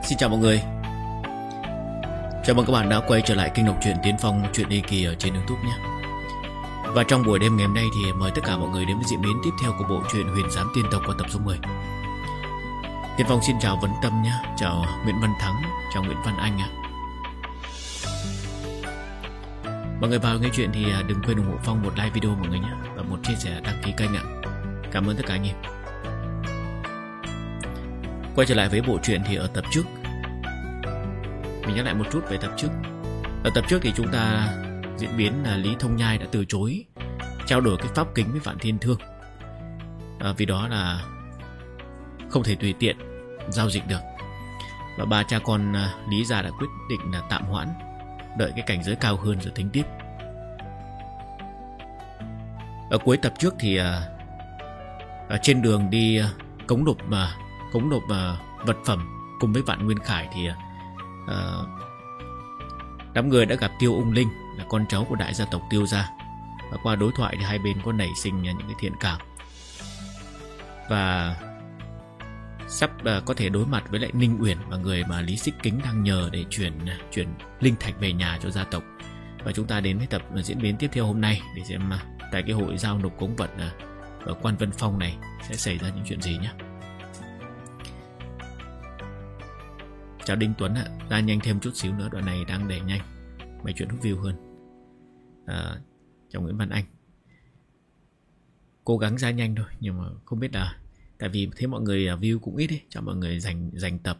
Xin chào mọi người. Chào mừng các bạn đã quay trở lại kênh đọc truyện Tiến Phong truyện đi kỳ ở trên YouTube nhé. Và trong buổi đêm ngày hôm nay thì mời tất cả mọi người đến với diễn biến tiếp theo của bộ truyện Huyền Giám Tiên Tộc qua tập số 10. Tiến Phong xin chào Vấn Tâm nhé, chào Nguyễn Văn Thắng, chào Nguyễn Văn Anh nhé. Mọi người vào nghe chuyện thì đừng quên ủng hộ Phong một like video mọi người nhé, và một chia sẻ đăng ký kênh ạ. Cảm ơn tất cả anh em. Quay trở lại với bộ truyện thì ở tập trước, mình nhắc lại một chút về tập trước. Ở tập trước thì chúng ta diễn biến là Lý Thông Nhai đã từ chối trao đổi cái pháp kính với Vạn Thiên Thương, vì đó là không thể tùy tiện giao dịch được. Và ba cha con Lý gia đã quyết định là tạm hoãn, đợi cái cảnh giới cao hơn rồi tính tiếp. Ở cuối tập trước thì ở trên đường đi cống nộp vật phẩm cùng với Vạn Nguyên Khải thì đám người đã gặp Tiêu Ung Linh, là con cháu của đại gia tộc Tiêu gia. Và qua đối thoại thì hai bên có nảy sinh những cái thiện cảm, và sắp có thể đối mặt với lại Ninh Uyển, và người mà Lý Xích Kính đang nhờ để chuyển linh thạch về nhà cho gia tộc. Và chúng ta đến với tập diễn biến tiếp theo hôm nay để xem tại cái hội giao nộp cống vật ở Quan Vân Phong này sẽ xảy ra những chuyện gì nhé. Chào Đinh Tuấn ạ, ra nhanh thêm chút xíu nữa, đoạn này đang đẩy nhanh, mấy chuyện hút view hơn. Chào Nguyễn Văn Anh, cố gắng ra nhanh thôi, nhưng mà không biết là tại vì thấy mọi người view cũng ít ấy, cho mọi người dành tập,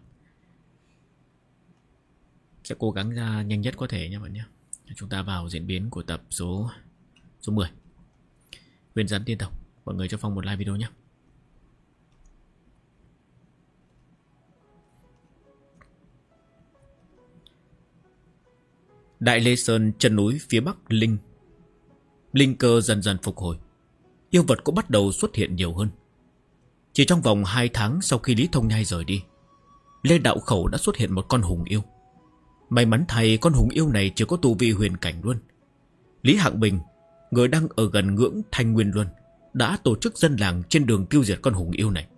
sẽ cố gắng ra nhanh nhất có thể nha bạn nhé. Chúng ta vào diễn biến của tập số 10 Huyền Giám Tiên Tộc. Mọi người cho Phong một like video nhé. Đại Lê Sơn, chân núi phía bắc linh cơ dần dần phục hồi, yêu vật cũng bắt đầu xuất hiện nhiều hơn. Chỉ trong vòng 2 tháng sau khi Lý Thông Nhai rời đi, Lê Đạo Khẩu đã xuất hiện một con hùng yêu. May mắn thay con hùng yêu này chỉ có tu vi huyền cảnh luôn. Lý Hạng Bình, người đang ở gần ngưỡng Thanh Nguyên Luân, đã tổ chức dân làng trên đường tiêu diệt con hùng yêu này.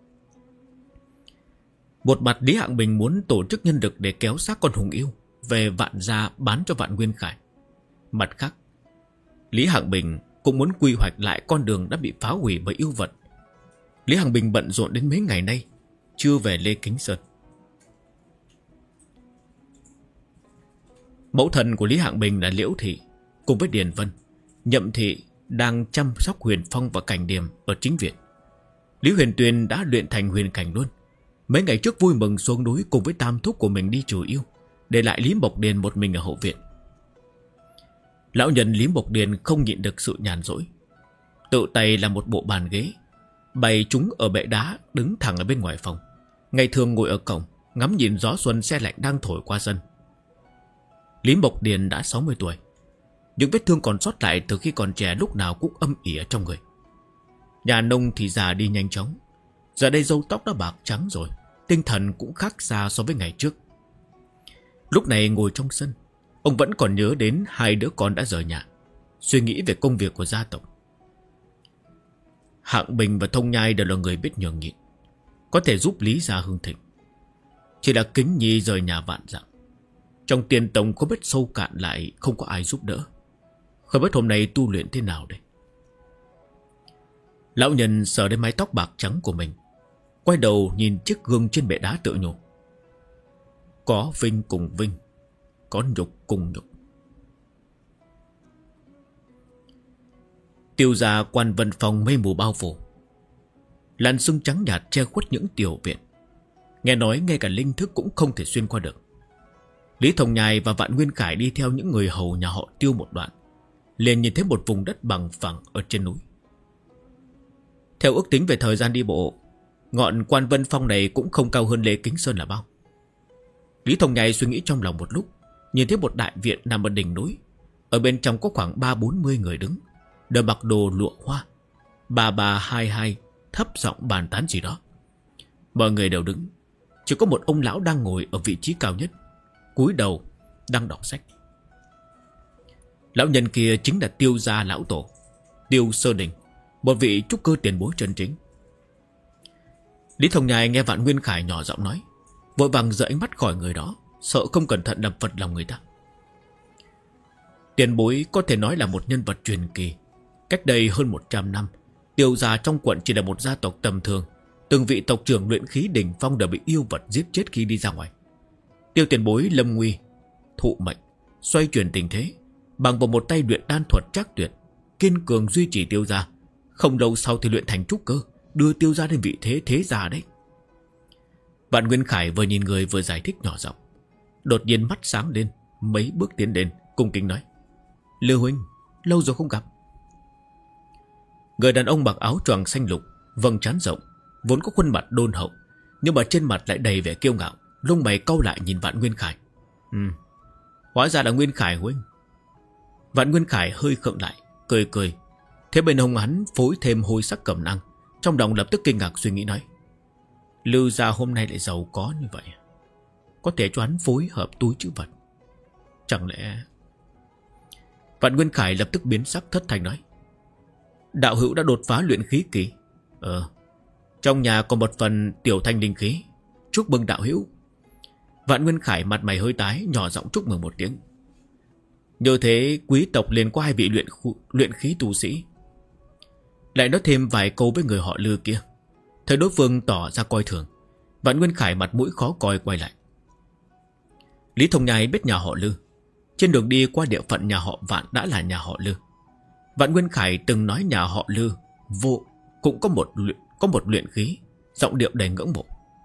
Một mặt Lý Hạng Bình muốn tổ chức nhân lực để kéo xác con hùng yêu về Vạn gia bán cho Vạn Nguyên Khải. Mặt khác, Lý Hạng Bình cũng muốn quy hoạch lại con đường đã bị phá hủy bởi yêu vật. Lý Hạng Bình bận rộn đến mấy ngày nay chưa về Lê Kính Sơn. Mẫu thần của Lý Hạng Bình là Liễu Thị cùng với Điền Vân, Nhậm Thị đang chăm sóc Huyền Phong và Cảnh Điềm ở chính viện. Lý Huyền Tuyền đã luyện thành huyền cảnh luôn. Mấy ngày trước vui mừng xuống núi cùng với tam thúc của mình đi trừ yêu, để lại Lý Mộc Điền một mình ở hậu viện. Lão nhân Lý Mộc Điền không nhịn được sự nhàn rỗi, tự tay làm một bộ bàn ghế, bày chúng ở bệ đá đứng thẳng ở bên ngoài phòng. Ngày thường ngồi ở cổng ngắm nhìn gió xuân se lạnh đang thổi qua sân. Lý Mộc Điền đã 60 tuổi, những vết thương còn sót lại từ khi còn trẻ lúc nào cũng âm ỉ ở trong người. Nhà nông thì già đi nhanh chóng, giờ đây râu tóc đã bạc trắng rồi, tinh thần cũng khác xa so với ngày trước. Lúc này ngồi trong sân, ông vẫn còn nhớ đến hai đứa con đã rời nhà, suy nghĩ về công việc của gia tộc. Hạng Bình và Thông Nhai đều là người biết nhường nhịn, có thể giúp Lý gia hưng thịnh. Chỉ là Kính Nhi rời nhà vạn dặm, trong tiền tông có biết sâu cạn lại không có ai giúp đỡ. Không biết hôm nay tu luyện thế nào đây. Lão nhân sờ đến mái tóc bạc trắng của mình, quay đầu nhìn chiếc gương trên bệ đá tự nhủ: có vinh cùng vinh, có nhục cùng nhục. Tiêu gia Quan Vân Phong mây mù bao phủ, làn sương trắng nhạt che khuất những tiểu viện. Nghe nói ngay cả linh thức cũng không thể xuyên qua được. Lý Thông Nhai và Vạn Nguyên Khải đi theo những người hầu nhà họ Tiêu một đoạn, liền nhìn thấy một vùng đất bằng phẳng ở trên núi. Theo ước tính về thời gian đi bộ, ngọn Quan Vân Phong này cũng không cao hơn Lê Kính Sơn là bao. Lý Thông Nhai suy nghĩ trong lòng một lúc, nhìn thấy một đại viện nằm ở đỉnh núi. Ở bên trong có khoảng 30-40 người đứng, đều mặc đồ lụa hoa. Bà hai hai thấp giọng bàn tán gì đó. Mọi người đều đứng, chỉ có một ông lão đang ngồi ở vị trí cao nhất, cúi đầu đang đọc sách. Lão nhân kia chính là Tiêu gia lão tổ Tiêu Sơ Đình, một vị trúc cơ tiền bối chân chính. Lý Thông Nhai nghe Vạn Nguyên Khải nhỏ giọng nói, vội vàng rời ánh mắt khỏi người đó, sợ không cẩn thận làm phật lòng người ta. Tiền bối có thể nói là một nhân vật truyền kỳ. Cách đây hơn 100 năm, Tiêu gia trong quận chỉ là một gia tộc tầm thường. Từng vị tộc trưởng luyện khí đỉnh phong đều bị yêu vật giết chết khi đi ra ngoài. Tiêu tiền bối lâm nguy thụ mệnh, xoay chuyển tình thế, bằng vào một tay luyện đan thuật trác tuyệt, kiên cường duy trì Tiêu gia. Không lâu sau thì luyện thành trúc cơ, đưa Tiêu gia lên vị thế thế gia đấy. Vạn Nguyên Khải vừa nhìn người vừa giải thích nhỏ giọng. Đột nhiên mắt sáng lên, mấy bước tiến đến, cung kính nói: Lưu huynh, lâu rồi không gặp. Người đàn ông mặc áo choàng xanh lục, vầng trán rộng, vốn có khuôn mặt đôn hậu, nhưng mà trên mặt lại đầy vẻ kiêu ngạo, lông mày cau lại nhìn Vạn Nguyên Khải. Hóa ra là Nguyên Khải huynh. Vạn Nguyên Khải hơi khựng lại, cười cười. Thế bên hông hắn phối thêm hôi sắc cẩm năng, trong lòng lập tức kinh ngạc suy nghĩ nói: Lưu gia hôm nay lại giàu có như vậy, có thể cho hắn phối hợp túi trữ vật. Chẳng lẽ... Vạn Nguyên Khải lập tức biến sắc thất thanh nói: Đạo hữu đã đột phá luyện khí kỳ. Trong nhà còn một phần tiểu thanh linh khí, chúc mừng đạo hữu. Vạn Nguyên Khải mặt mày hơi tái, nhỏ giọng chúc mừng một tiếng. Như thế quý tộc liền có 2 vị luyện khí tu sĩ. Lại nói thêm vài câu với người họ Lư kia. Thấy đối phương tỏ ra coi thường, Vạn Nguyên Khải mặt mũi khó coi quay lại. Lý Thông Nhai biết nhà họ Lư, trên đường đi qua địa phận nhà họ Vạn đã là nhà họ Lư. Vạn Nguyên Khải từng nói nhà họ Lư vô cũng có một luyện khí, giọng điệu đầy ngưỡng mộ.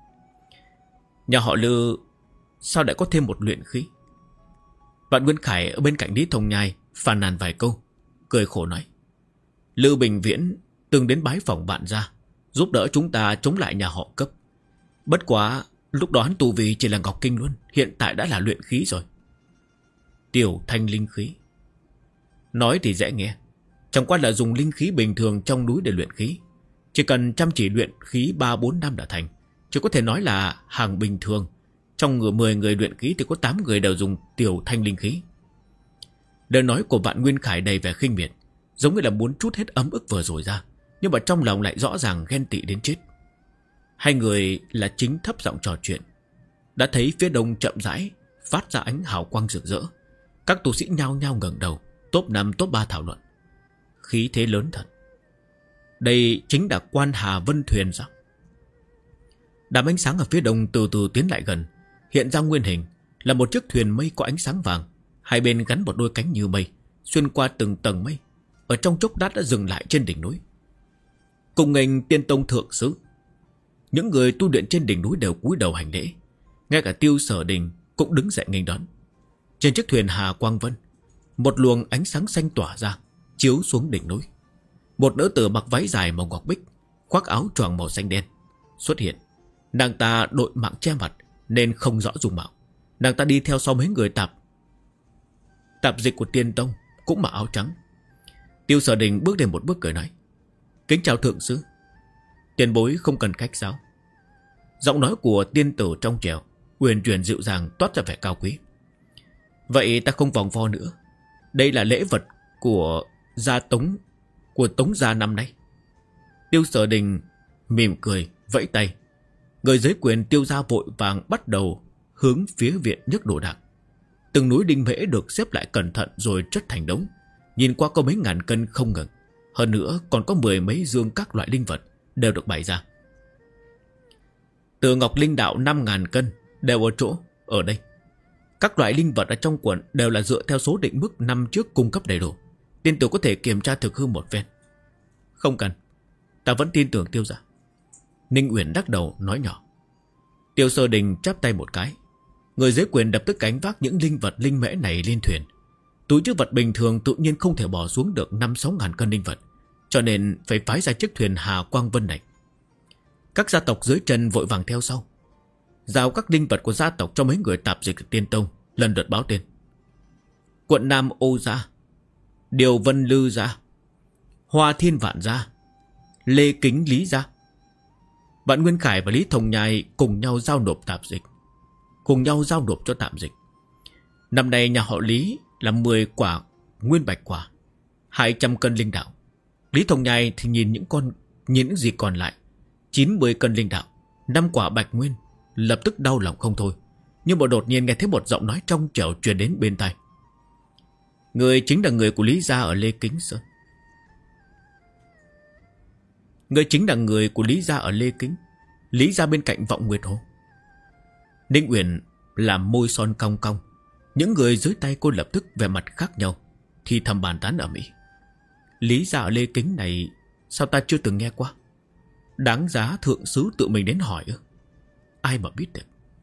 Nhà họ Lư sao lại có thêm một luyện khí? Vạn Nguyên Khải ở bên cạnh Lý Thông Nhai phàn nàn vài câu, cười khổ nói: Lư Bình Viễn từng đến bái phỏng bạn gia, giúp đỡ chúng ta chống lại nhà họ Cấp. Bất quá lúc đó hắn tu vi chỉ là ngọc kinh luôn, hiện tại đã là luyện khí rồi. Tiểu thanh linh khí. Nói thì dễ nghe, chẳng qua là dùng linh khí bình thường trong núi để luyện khí. Chỉ cần chăm chỉ luyện khí 3-4 năm đã thành. Chỉ có thể nói là hàng bình thường. Trong 10 người luyện khí thì có 8 người đều dùng tiểu thanh linh khí. Lời nói của Vạn Nguyên Khải đầy vẻ khinh miệt, giống như là muốn trút hết ấm ức vừa rồi ra, nhưng mà trong lòng lại rõ ràng ghen tị đến chết. Hai người là chính thấp giọng trò chuyện. Đã thấy phía đông chậm rãi phát ra ánh hào quang rực rỡ. Các tu sĩ nhao nhao ngẩng đầu, top 5 top 3 thảo luận. Khí thế lớn thật. Đây chính là Quan Hà Vân Thuyền sao? Đám ánh sáng ở phía đông từ từ tiến lại gần, hiện ra nguyên hình là một chiếc thuyền mây có ánh sáng vàng, hai bên gắn một đôi cánh như mây, xuyên qua từng tầng mây, ở trong chốc lát đã dừng lại trên đỉnh núi. Cùng nghênh Tiên Tông thượng sứ. Những người tu luyện trên đỉnh núi đều cúi đầu hành lễ, ngay cả Tiêu Sở Đình cũng đứng dậy nghênh đón. Trên chiếc thuyền Hà Quang Vân, một luồng ánh sáng xanh tỏa ra, chiếu xuống đỉnh núi. Một nữ tử mặc váy dài màu ngọc bích, khoác áo choàng màu xanh đen xuất hiện. Nàng ta đội mạng che mặt nên không rõ dung mạo. Nàng ta đi theo sau mấy người tạp dịch của Tiên Tông, cũng mặc áo trắng. Tiêu Sở Đình bước lên một bước cười nói: Kính chào thượng sứ. Tiền bối không cần khách sáo. Giọng nói của tiên tử trong trẻo, huyền chuyển dịu dàng, toát ra vẻ cao quý. Vậy ta không vòng vo nữa. Đây là lễ vật của Tống gia năm nay. Tiêu Sở Đình mỉm cười vẫy tay. Người dưới quyền Tiêu gia vội vàng bắt đầu hướng phía viện nhấc đồ đạc. Từng núi đinh mễ được xếp lại cẩn thận rồi chất thành đống, nhìn qua có mấy ngàn cân không ngừng. Hơn nữa còn có 10 mấy dương các loại linh vật đều được bày ra. Từ ngọc linh đạo 5.000 cân đều ở đây. Các loại linh vật ở trong quần đều là dựa theo số định mức năm trước cung cấp đầy đủ. Tiên tử có thể kiểm tra thực hư một phen. Không cần, ta vẫn tin tưởng Tiêu gia. Ninh Uyển đắc đầu nói nhỏ. Tiêu Sở Đình chắp tay một cái. Người dưới quyền đập tức gánh vác những linh vật linh mễ này lên thuyền. Túi trữ vật bình thường tự nhiên không thể bỏ xuống được 5-6 ngàn cân linh vật, cho nên phải phái ra chiếc thuyền Hà Quang Vân này. Các gia tộc dưới chân vội vàng theo sau, giao các linh vật của gia tộc cho mấy người tạp dịch Tiên Tông lần lượt báo tên. Quận Nam Ô gia, Điều Vân Lư gia, Hoa Thiên Vạn gia, Lê Kính Lý gia. Vạn Nguyên Khải và Lý Thông Nhai cùng nhau giao nộp cho tạp dịch. Năm nay nhà họ Lý là 10 quả nguyên bạch quả, 200 cân linh đạo. Lý Thông Nhai thì nhìn những gì còn lại: 90 cân linh đạo, 5 quả bạch nguyên, lập tức đau lòng không thôi. Nhưng mà đột nhiên nghe thấy một giọng nói trong trẻo truyền đến bên tai. Người chính là người của Lý gia ở Lê Kính Sơn. Người chính là người của Lý gia ở Lê Kính, Lý gia bên cạnh Vọng Nguyệt Hồ. Ninh Uyển làm môi son cong cong. Những người dưới tay cô lập tức vẻ mặt khác nhau, thì thầm bàn tán ở Mỹ. Lý gia ở Lê Kính này sao ta chưa từng nghe qua? Đáng giá thượng sứ tự mình đến hỏi ư? Ai mà biết được.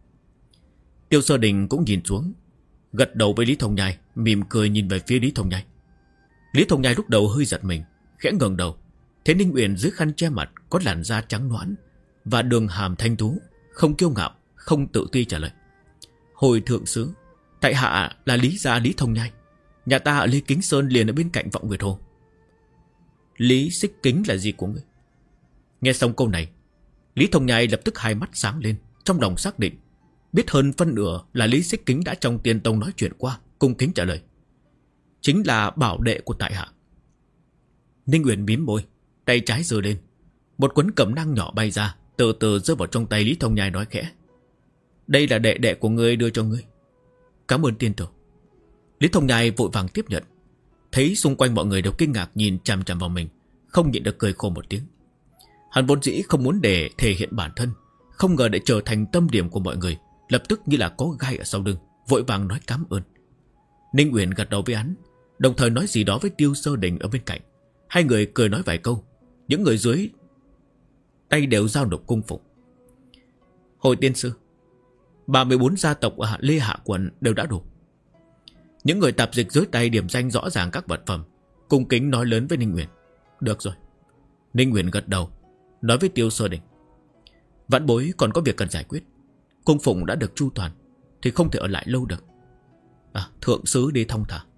Tiêu Sơ Đình cũng nhìn xuống, gật đầu với Lý Thông Nhai, mỉm cười nhìn về phía Lý Thông Nhai. Lý Thông Nhai lúc đầu hơi giật mình, khẽ ngẩng đầu, thấy Ninh Uyển dưới khăn che mặt có làn da trắng nõn và đường hàm thanh tú, không kiêu ngạo, không tự ti trả lời. Hồi thượng sứ, tại hạ là Lý gia Lý Thông Nhai, nhà ta ở Lê Kính Sơn liền ở bên cạnh Vọng Nguyệt Hồ. Lý Xích Kính là gì của ngươi? Nghe xong câu này, Lý Thông Nhai lập tức hai mắt sáng lên, trong lòng xác định biết hơn phân nửa là Lý Xích Kính đã trong Tiên Tông nói chuyện qua, cung kính trả lời. Chính là bảo đệ của tại hạ. Ninh Uyển mím môi, tay trái giơ lên, một cuốn cẩm nang nhỏ bay ra, từ từ rơi vào trong tay Lý Thông Nhai, nói khẽ. Đây là đệ đệ của ngươi đưa cho ngươi. Cảm ơn tiên tử. Lý Thông Nhai vội vàng tiếp nhận. Thấy xung quanh mọi người đều kinh ngạc nhìn chằm chằm vào mình, không nhịn được cười khổ một tiếng. Hắn vốn dĩ không muốn để thể hiện bản thân, không ngờ để trở thành tâm điểm của mọi người, lập tức như là có gai ở sau lưng, vội vàng nói cảm ơn. Ninh Uyển gật đầu với hắn, đồng thời nói gì đó với Tiêu Sơ Đình ở bên cạnh. Hai người cười nói vài câu. Những người dưới tay đều giao nộp cung phục. Hồi tiên sư, 34 gia tộc ở Lê Hạ quận đều đã đủ. Những người tạp dịch dưới tay điểm danh rõ ràng các vật phẩm, cung kính nói lớn với Ninh Uyển. Được rồi. Ninh Uyển gật đầu, nói với Tiêu Sơ Đình. Vãn bối còn có việc cần giải quyết. Cung phụng đã được chu toàn thì không thể ở lại lâu được. Thượng sứ đi thong thả.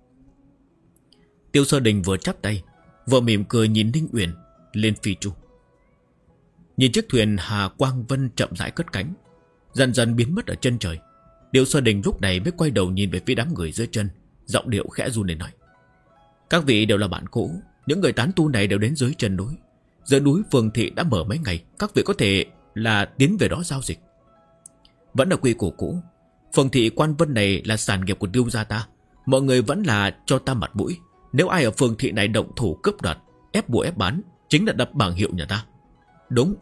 Tiêu Sơ Đình vừa chắp tay, vừa mỉm cười nhìn Ninh Uyển lên phi chu. Nhìn chiếc thuyền Hà Quang Vân chậm rãi cất cánh, dần dần biến mất ở chân trời. Tiêu Sơ Đình lúc này mới quay đầu nhìn về phía đám người dưới chân, giọng điệu khẽ run lên nói. Các vị đều là bạn cũ. Những người tán tu này đều đến dưới chân núi. Dưới núi phường thị đã mở mấy ngày, các vị có thể là tiến về đó giao dịch. Vẫn là quy củ cũ. Phường thị Quan Vân này là sản nghiệp của Tiêu gia ta. Mọi người vẫn là cho ta mặt mũi. Nếu ai ở phường thị này động thủ cướp đoạt, ép buộc ép bán, chính là đập bảng hiệu nhà ta. Đúng.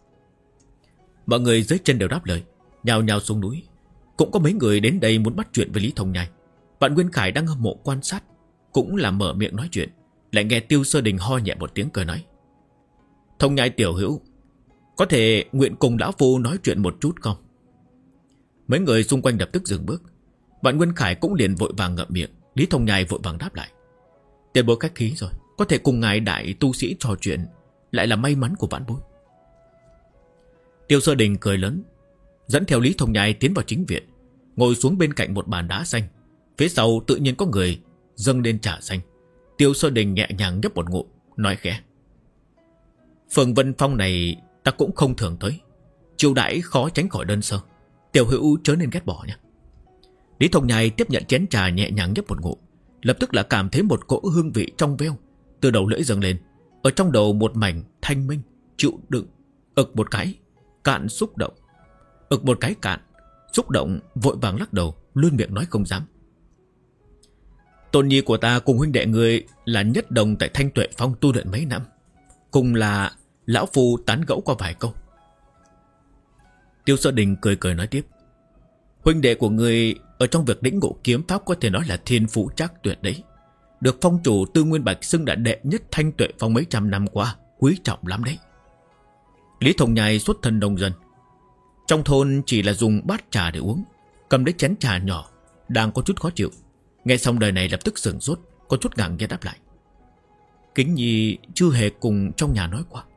Mọi người dưới chân đều đáp lời, nhào nhào xuống núi. Cũng có mấy người đến đây muốn bắt chuyện với Lý Thông Nhai. Bạn Nguyên Khải đang hâm mộ quan sát, cũng là mở miệng nói chuyện, lại nghe Tiêu Sơ Đình ho nhẹ một tiếng cười nói. Thông Nhai tiểu hữu, có thể nguyện cùng lão phu nói chuyện một chút không? Mấy người xung quanh lập tức dừng bước. Bạn Nguyên Khải cũng liền vội vàng ngậm miệng. Lý Thông Nhai vội vàng đáp lại. Tiền bối khách khí rồi, có thể cùng ngài đại tu sĩ trò chuyện lại là may mắn của vãn bối. Tiêu Sơ Đình cười lớn, dẫn theo Lý Thông Nhai tiến vào chính viện, ngồi xuống bên cạnh một bàn đá xanh. Phía sau tự nhiên có người dâng lên trà xanh. Tiêu Sơ Đình nhẹ nhàng nhấp một ngụm, nói khẽ. Phường Vân Phong này ta cũng không thường tới, chiêu đãi khó tránh khỏi đơn sơ, tiểu hữu chớ nên ghét bỏ nhé. Lý Thông Nhai tiếp nhận chén trà nhẹ nhàng nhấp một ngụm, lập tức là cảm thấy một cỗ hương vị trong veo từ đầu lưỡi dâng lên, ở trong đầu một mảnh thanh minh, chịu đựng. Ực một cái cạn xúc động, ực một cái cạn xúc động, vội vàng lắc đầu, luôn miệng nói không dám. Tôn nhi của ta cùng huynh đệ người là nhất đồng tại Thanh Tuệ Phong tu luyện mấy năm, cùng là lão phu tán gẫu qua vài câu. Tiêu Sơ Đình cười cười nói tiếp. Huynh đệ của người ở trong việc lĩnh ngộ kiếm pháp có thể nói là thiên phú trác tuyệt đấy. Được phong chủ Tư Nguyên Bạch xưng là đệ nhất Thanh Tuệ Phong mấy trăm năm qua, quý trọng lắm đấy. Lý Thông Nhai xuất thân nông dân, trong thôn chỉ là dùng bát trà để uống, cầm lấy chén trà nhỏ, đang có chút khó chịu. Nghe xong đời này lập tức sửng sốt, có chút ngạc nhiên đáp lại. Kính nhi chưa hề cùng trong nhà nói qua.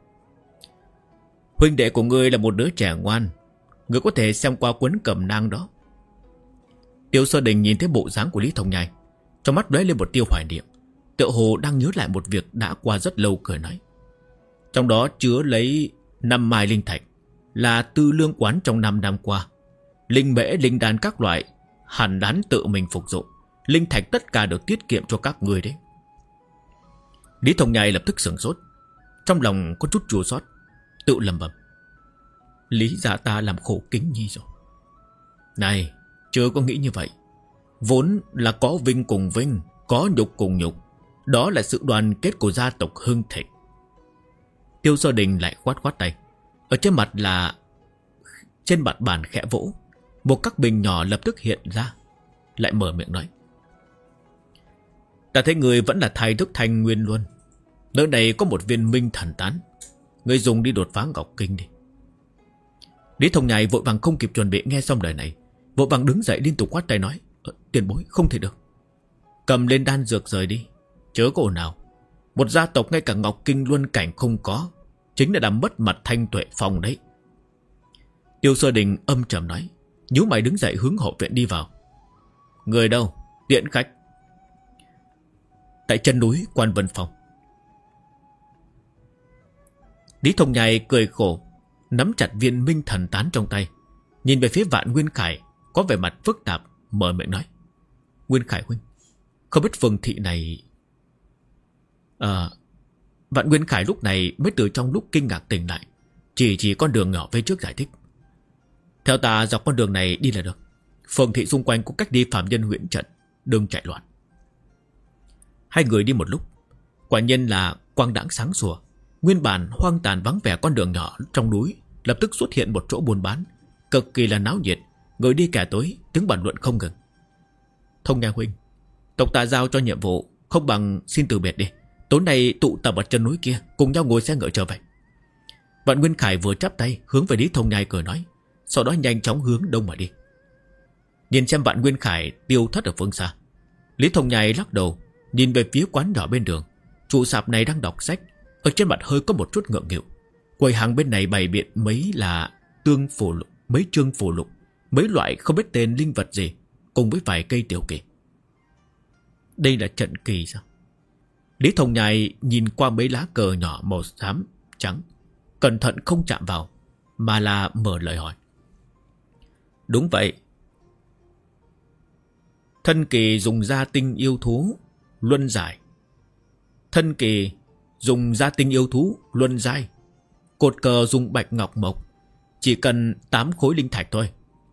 Huynh đệ của ngươi là một đứa trẻ ngoan, ngươi có thể xem qua cuốn cẩm nang đó. Tiêu Sơ Đình nhìn thấy bộ dáng của Lý Thông Nhai, trong mắt lóe lên một tia hoài niệm, tựa hồ đang nhớ lại một việc đã qua rất lâu, cười nói. Trong đó chứa lấy 5 mai linh thạch, là tư lương quán trong 5 năm qua. Linh mễ, linh đan các loại hẳn đán tự mình phục dụng. Linh thạch tất cả được tiết kiệm cho các người đấy. Lý Thông Nhai lập tức sửng sốt, trong lòng có chút chua xót, tự lẩm bẩm. Lý gia ta làm khổ Kính Nhi rồi. Này, chưa có nghĩ như vậy. Vốn là có vinh cùng vinh, có nhục cùng nhục. Đó là sự đoàn kết của gia tộc hưng thịnh. Tiêu Sơ Đình lại khoát khoát tay. Ở trên mặt là trên mặt bàn khẽ vỗ, một các bình nhỏ lập tức hiện ra. Lại mở miệng nói: Ta thấy người vẫn là thai thức thanh nguyên luôn. Nơi này có một viên minh thần tán, người dùng đi đột phá Ngọc Kinh đi. Lý Thông Nhai vội vàng không kịp chuẩn bị, nghe xong lời này vội vàng đứng dậy liên tục quát tay nói: Tiền bối, không thể được. Cầm lên đan dược rời đi, chớ có ồn ào. Một gia tộc ngay cả Ngọc Kinh luân cảnh không có, chính là làm mất mặt Thanh Tuệ Phong đấy. Tiêu Sơ Đình âm trầm nói, nhíu mày đứng dậy hướng hậu viện đi vào. Người đâu? Tiễn khách. Tại chân núi Quan Vân Phong. Lý Thông Nhai cười khổ, nắm chặt viên minh thần tán trong tay, nhìn về phía Vạn Nguyên Khải có vẻ mặt phức tạp, mở miệng nói: Nguyên Khải huynh, không biết phường thị này... Vạn Nguyên Khải lúc này mới từ trong lúc kinh ngạc tỉnh lại, chỉ con đường nhỏ phía trước giải thích: Theo ta dọc con đường này đi là được. Phường thị xung quanh có cách đi phạm nhân huyễn trận, đừng chạy loạn. Hai người đi một lúc, quả nhiên là quang đãng sáng sủa. Nguyên bản hoang tàn vắng vẻ con đường nhỏ trong núi lập tức xuất hiện một chỗ buôn bán, cực kỳ là náo nhiệt, người đi kẻ tới, tiếng bàn luận không ngừng. Thông Nhai huynh, tộc ta giao cho nhiệm vụ, không bằng xin từ biệt đi. Tối nay tụ tập ở chân núi kia, cùng nhau ngồi xe ngựa trở về. Vạn Nguyên Khải vừa chắp tay hướng về Lý Thông Nhai cười nói, sau đó nhanh chóng hướng đông mà đi. Nhìn xem Vạn Nguyên Khải tiêu thất ở phương xa, Lý Thông Nhai lắc đầu nhìn về phía quán nhỏ bên đường. Chủ sạp này đang đọc sách, ở trên mặt hơi có một chút ngượng nghịu. Quầy hàng bên này bày biện mấy là tương phổ lục, mấy chương phổ lục, mấy loại không biết tên linh vật gì, cùng với vài cây tiểu kỳ. Đây là trận kỳ sao? Lý Thông Nhai nhìn qua mấy lá cờ nhỏ màu xám trắng, cẩn thận không chạm vào, mà là mở lời hỏi. Đúng vậy. Thân kỳ dùng gia tinh yêu thú luân giải. Thân kỳ dùng gia tinh yêu thú luân giai. Cột cờ dùng bạch ngọc mộc, chỉ cần 8 khối linh thạch thôi.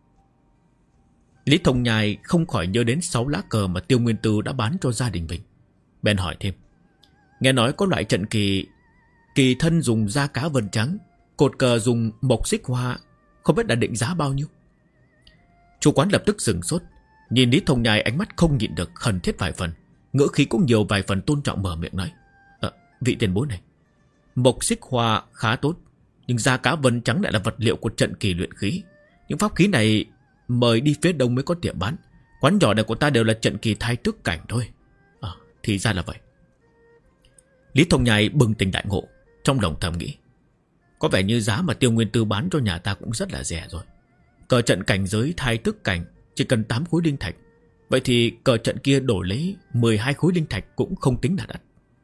Lý Thông Nhai không khỏi nhớ đến 6 lá cờ mà Tiêu Nguyên Tư đã bán cho gia đình mình, bèn hỏi thêm. Nghe nói có loại trận kỳ, kỳ thân dùng da cá vân trắng, cột cờ dùng mộc xích hoa, không biết đã định giá bao nhiêu. Chủ quán lập tức sửng sốt, nhìn Lý Thông Nhai ánh mắt không nhịn được khẩn thiết vài phần, ngữ khí cũng nhiều vài phần tôn trọng, mở miệng nói: Vị tiền bối này, mộc xích hoa khá tốt, nhưng da cá vân trắng lại là vật liệu của trận kỳ luyện khí. Những pháp khí này mời đi phía đông mới có tiệm bán. Quán nhỏ này của ta đều là trận kỳ thai tức cảnh thôi. Thì ra là vậy. Lý Thông Nhai bừng tỉnh đại ngộ, trong lòng thầm nghĩ, có vẻ như giá mà Tiêu Nguyên Tư bán cho nhà ta cũng rất là rẻ rồi. Cờ trận cảnh giới thai tức cảnh chỉ cần 8 khối linh thạch, vậy thì cờ trận kia đổi lấy 12 khối linh thạch cũng không tính là đắt.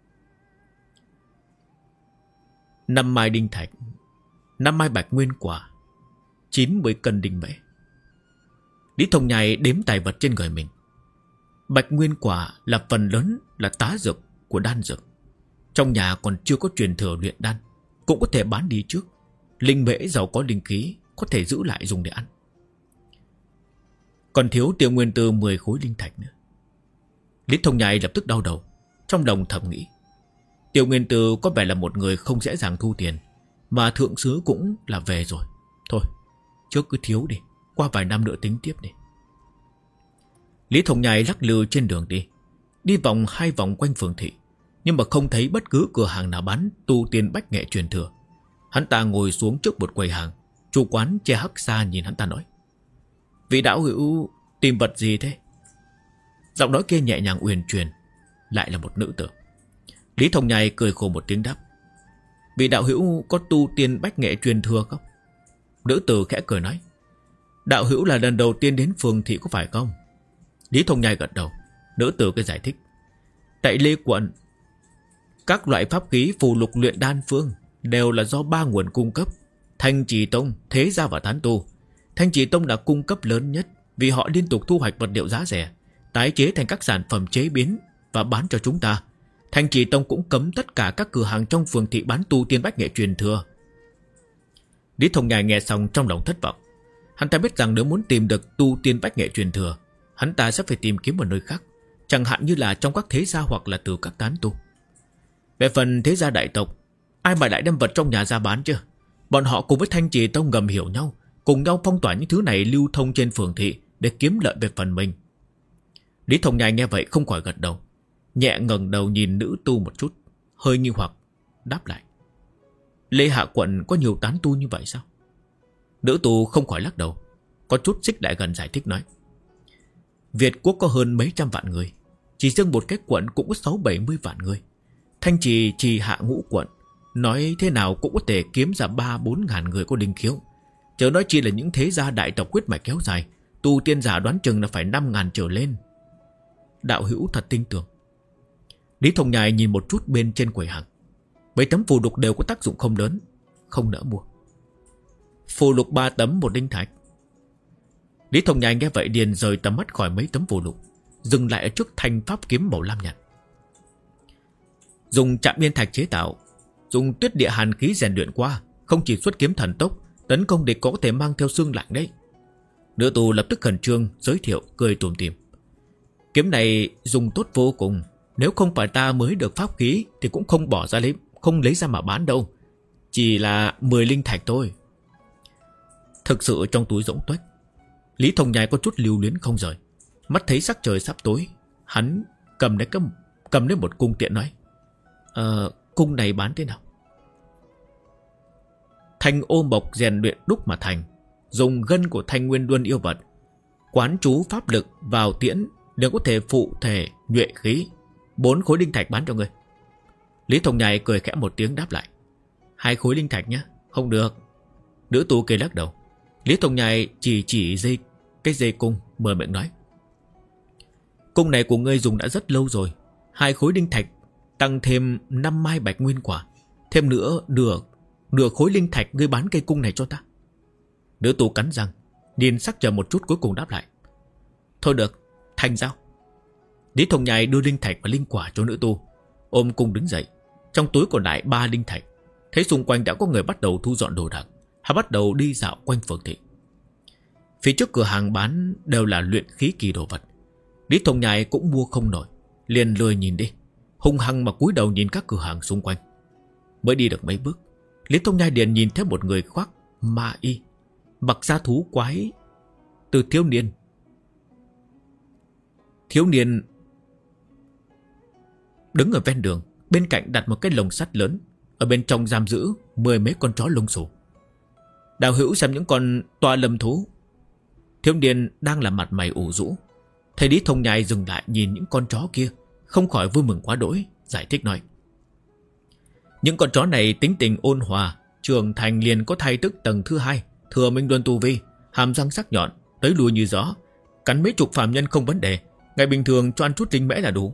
5 mai đinh thạch, 5 mai bạch nguyên quả, 90 cân đinh mễ. Lý Thông Nhai đếm tài vật trên người mình. Bạch nguyên quả là phần lớn là tá dược của đan dược. Trong nhà còn chưa có truyền thừa luyện đan, cũng có thể bán đi trước. Linh mễ giàu có linh khí, có thể giữ lại dùng để ăn. Còn thiếu Tiêu Nguyên Tư 10 khối linh thạch nữa. Lý Thông Nhai lập tức đau đầu, trong lòng thầm nghĩ, Tiêu Nguyên Tư có vẻ là một người không dễ dàng thu tiền, mà thượng sứ cũng là về rồi. Thôi, trước cứ thiếu đi, qua vài năm nữa tính tiếp đi. Lý Thông Nhai lắc lư trên đường đi vòng 2 vòng quanh phường thị, nhưng mà không thấy bất cứ cửa hàng nào bán tu tiên bách nghệ truyền thừa. Hắn ta ngồi xuống trước một quầy hàng. Chủ quán che hắc xa nhìn hắn ta nói: Vị đạo hữu tìm vật gì thế? Giọng nói kia nhẹ nhàng uyển chuyển, lại là một nữ tử. Lý Thông Nhai cười khổ một tiếng đáp: Vị đạo hữu có tu tiên bách nghệ truyền thừa không? Nữ tử khẽ cười nói: Đạo hữu là lần đầu tiên đến phường thị có phải không? Lý Thông Nhai gật đầu. Nữ tử cứ giải thích: Tại Lê quận, các loại pháp khí phù lục luyện đan phương đều là do 3 nguồn cung cấp: Thanh Trì Tông, Thế Gia và Tán Tu. Thanh Trì Tông là cung cấp lớn nhất, vì họ liên tục thu hoạch vật liệu giá rẻ, tái chế thành các sản phẩm chế biến và bán cho chúng ta. Thanh Trì Tông cũng cấm tất cả các cửa hàng trong phường thị bán tu tiên bách nghệ truyền thừa. Lý Thông Nhai nghe xong trong lòng thất vọng. Hắn ta biết rằng nếu muốn tìm được tu tiên bách nghệ truyền thừa, hắn ta sẽ phải tìm kiếm ở nơi khác, chẳng hạn như là trong các thế gia hoặc là từ các tán tu. Về phần thế gia đại tộc, ai mà lại đem vật trong nhà ra bán chứ? Bọn họ cùng với Thanh Trì Tông ngầm hiểu nhau, cùng nhau phong tỏa những thứ này lưu thông trên phường thị để kiếm lợi về phần mình. Lý Thông Nhai nghe vậy không khỏi gật đầu, nhẹ ngẩng đầu nhìn nữ tu một chút, hơi nghi hoặc đáp lại: Lê Hạ quận có nhiều tán tu như vậy sao? Nữ tu không khỏi lắc đầu, có chút xích lại gần giải thích nói: Việt quốc có hơn mấy trăm vạn người, chỉ riêng một cái quận cũng có 60-70 vạn người. Thanh Trì Trì Hạ ngũ quận, nói thế nào cũng có thể kiếm ra 3-4 ngàn người có linh khiếu. Chớ nói chi là những thế gia đại tộc huyết mạch kéo dài, tu tiên giả đoán chừng là phải 5 ngàn trở lên. Đạo hữu thật tin tưởng. Lý Thông Nhai nhìn một chút bên trên quầy hàng. Mấy tấm phù lục đều có tác dụng không lớn, không nỡ mua. Phù lục 3 tấm 1 linh thạch. Lý Thông Nhai nghe vậy liền rời tầm mắt khỏi mấy tấm phù lục, dừng lại ở trước thanh pháp kiếm màu lam nhạt. Dùng Trạm Yên thạch chế tạo, dùng tuyết địa hàn khí rèn luyện qua, không chỉ xuất kiếm thần tốc, tấn công địch có thể mang theo xương lạnh đấy. Nữ tù lập tức khẩn trương giới thiệu, cười tủm tỉm: Kiếm này dùng tốt vô cùng, nếu không phải ta mới được pháp khí thì cũng không bỏ ra không lấy ra mà bán đâu. Chỉ là 10 linh thạch thôi. Thực sự trong túi rỗng tuếch. Lý Thông Nhai có chút lưu luyến không rời. Mắt thấy sắc trời sắp tối, hắn cầm lấy một cung tiện nói: Cung này bán thế nào? Thanh ô mộc rèn luyện đúc mà thành, dùng gân của thanh nguyên luân yêu vật, quán chú pháp lực vào tiễn đều có thể phụ thể nhuệ khí. 4 khối linh thạch bán cho ngươi. Lý Thông Nhai cười khẽ một tiếng đáp lại: 2 khối linh thạch nhé. Không được. Nữ tu cười lắc đầu. Lý Thông Nhai chỉ dây cung, mở miệng nói: Cung này của ngươi dùng đã rất lâu rồi. 2 khối linh thạch tăng thêm 5 mai bạch nguyên quả, thêm nữa nửa khối linh thạch ngươi bán cây cung này cho ta. Nữ tu cắn răng, nhìn sắc chờ một chút cuối cùng đáp lại: Thôi được, thành giao. Lý Thông Nhai đưa linh thạch và linh quả cho nữ tu, ôm cung đứng dậy. Trong túi còn lại 3 linh thạch. Thấy xung quanh đã có người bắt đầu thu dọn đồ đạc, hắn bắt đầu đi dạo quanh phường thị. Phía trước cửa hàng bán đều là luyện khí kỳ đồ vật. Lý Thông Nhai cũng mua không nổi, liền lười nhìn đi, hung hăng mà cúi đầu nhìn các cửa hàng xung quanh. Mới đi được mấy bước, Lý Thông Nhai liền nhìn thấy một người khoác ma y, mặc da thú quái từ thiếu niên đứng ở ven đường, bên cạnh đặt một cái lồng sắt lớn, ở bên trong giam giữ 10 mấy con chó lông xù. Đạo hữu xem những con toa lâm thú. Thiếu niên đang làm mặt mày ủ rũ, thấy Lý Thông Nhai dừng lại nhìn những con chó kia, không khỏi vui mừng quá đỗi, giải thích nói: Những con chó này tính tình ôn hòa, trưởng thành liền có thai tức tầng thứ 2, thừa minh luân tu vi, hàm răng sắc nhọn, tới lui như gió, cắn mấy chục phàm nhân không vấn đề, ngày bình thường cho ăn chút linh mễ là đủ.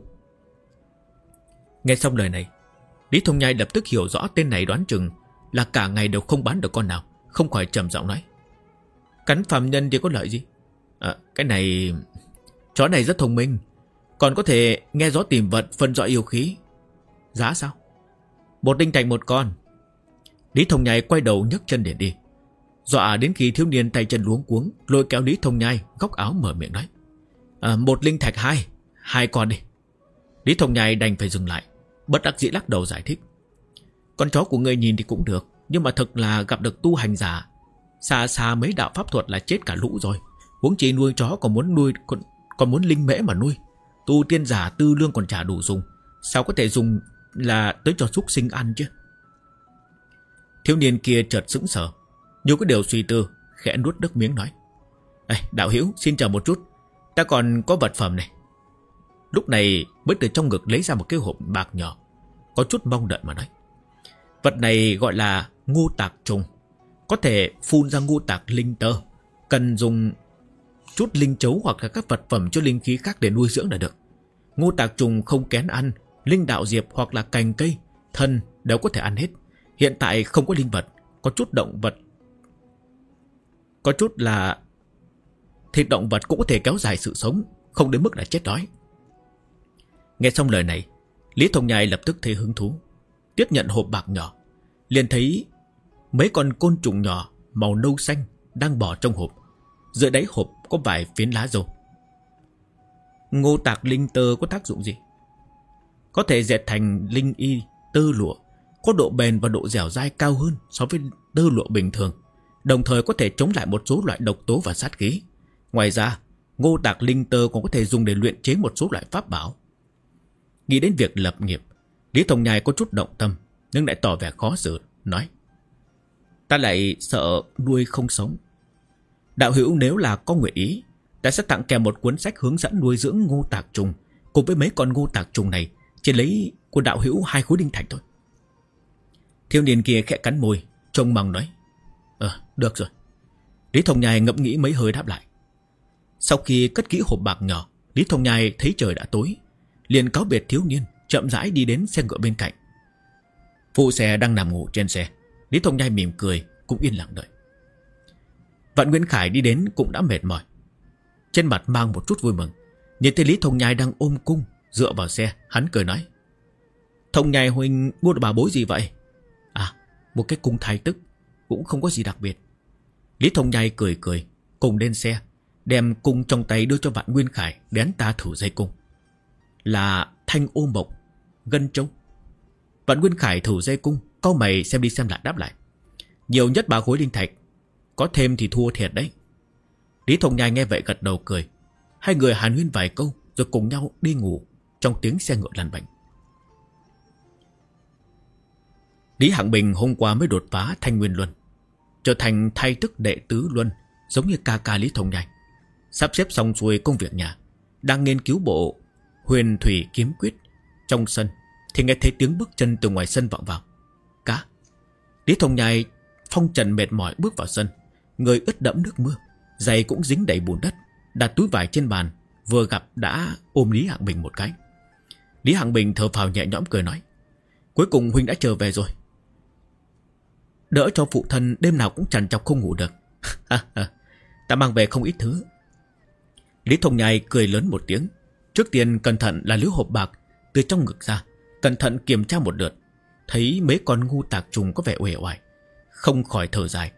Nghe xong lời này, Lý Thông Nhai lập tức hiểu rõ tên này đoán chừng là cả ngày đều không bán được con nào, không khỏi trầm giọng nói: Cắn phàm nhân thì có lợi gì? Cái này, chó này rất thông minh, còn có thể nghe gió tìm vật, phân rõ yêu khí. Giá sao? 1 linh thạch 1 con. Lý Thông Nhai quay đầu nhấc chân để đi, dọa đến khi thiếu niên tay chân luống cuống lôi kéo Lý Thông Nhai góc áo mở miệng nói: 1 linh thạch 2 con đi. Lý Thông Nhai đành phải dừng lại, bất đắc dĩ lắc đầu giải thích: Con chó của ngươi nhìn thì cũng được, nhưng mà thực là gặp được tu hành giả, xa mấy đạo pháp thuật là chết cả lũ rồi. Huống chi nuôi chó còn muốn linh mễ mà nuôi. Tu tiên giả tư lương còn chả đủ dùng, sao có thể dùng là tới cho súc sinh ăn chứ? Thiếu niên kia chợt sững sờ, nhiều cái điều suy tư, khẽ nuốt nước miếng nói: Đạo hữu xin chờ một chút, ta còn có vật phẩm này. Lúc này mới từ trong ngực lấy ra một cái hộp bạc nhỏ, có chút mong đợi mà nói: Vật này gọi là ngô tạc trùng, có thể phun ra ngô tạc linh tơ, cần dùng chút linh chấu hoặc là các vật phẩm cho linh khí khác để nuôi dưỡng là được. Ngô tạc trùng không kén ăn, linh đạo diệp hoặc là cành cây, thân đều có thể ăn hết. Hiện tại không có linh vật, có chút động vật, có chút là thịt động vật cũng có thể kéo dài sự sống, không đến mức là chết đói. Nghe xong lời này, Lý Thông Nhai lập tức thấy hứng thú, tiếp nhận hộp bạc nhỏ, liền thấy mấy con côn trùng nhỏ màu nâu xanh đang bỏ trong hộp. Dưới đáy hộp có vài phiến lá dâu. Ngô tạc linh tơ có tác dụng gì? Có thể dệt thành linh y tơ lụa, có độ bền và độ dẻo dai cao hơn so với tơ lụa bình thường, đồng thời có thể chống lại một số loại độc tố và sát khí. Ngoài ra, ngô tạc linh tơ còn có thể dùng để luyện chế một số loại pháp bảo. Nghĩ đến việc lập nghiệp, Lý Thông Nhai có chút động tâm, nhưng lại tỏ vẻ khó xử, nói: ta lại sợ nuôi không sống. Đạo hữu nếu là có nguyện ý, ta sẽ tặng kèm một cuốn sách hướng dẫn nuôi dưỡng ngô tạc trùng. Cùng với mấy con ngô tạc trùng này, chỉ lấy của đạo hữu 2 khối đinh thạch thôi. Thiếu niên kia khẽ cắn môi, trông mong nói: được rồi. Lý Thông Nhai ngẫm nghĩ mấy hơi đáp lại. Sau khi cất kỹ hộp bạc nhỏ, Lý Thông Nhai thấy trời đã tối, liền cáo biệt thiếu niên, chậm rãi đi đến xe ngựa bên cạnh. Phụ xe đang nằm ngủ trên xe, Lý Thông Nhai mỉm cười, cũng yên lặng đợi. Vạn Nguyên Khải đi đến cũng đã mệt mỏi, trên mặt mang một chút vui mừng. Nhìn thấy Lý Thông Nhai đang ôm cung dựa vào xe, hắn cười nói: Thông Nhai huynh mua được bảo bối gì vậy? Một cái cung thái tức, cũng không có gì đặc biệt. Lý Thông Nhai cười cười, cùng lên xe, đem cung trong tay đưa cho Vạn Nguyên Khải để hắn ta thử dây cung. Là thanh ô mộc, gân trâu. Vạn Nguyên Khải thử dây cung, cau mày xem đi xem lại đáp lại: nhiều nhất 3 khối đinh thạch, có thêm thì thua thiệt đấy. Lý Thông Nhai nghe vậy gật đầu cười. Hai người hàn huyên vài câu rồi cùng nhau đi ngủ trong tiếng xe ngựa lăn bánh. Lý Hạng Bình hôm qua mới đột phá Thanh Nguyên Luân, trở thành thay tức đệ tứ Luân, giống như ca ca Lý Thông Nhai. Sắp xếp xong xuôi công việc nhà, đang nghiên cứu bộ Huyền Thủy Kiếm Quyết. Trong sân thì nghe thấy tiếng bước chân từ ngoài sân vọng vào. Cá. Lý Thông Nhai phong trần mệt mỏi bước vào sân, người ướt đẫm nước mưa, giày cũng dính đầy bùn đất, đặt túi vải trên bàn, vừa gặp đã ôm Lý Hạng Bình một cái. Lý Hạng Bình thở phào nhẹ nhõm cười nói: cuối cùng huynh đã trở về rồi. Đỡ cho phụ thân đêm nào cũng trằn trọc không ngủ được. Ta mang về không ít thứ. Lý Thông Nhai cười lớn một tiếng. Trước tiên cẩn thận là liếu hộp bạc từ trong ngực ra, cẩn thận kiểm tra một lượt, thấy mấy con ngu tạc trùng có vẻ uể oải, không khỏi thở dài,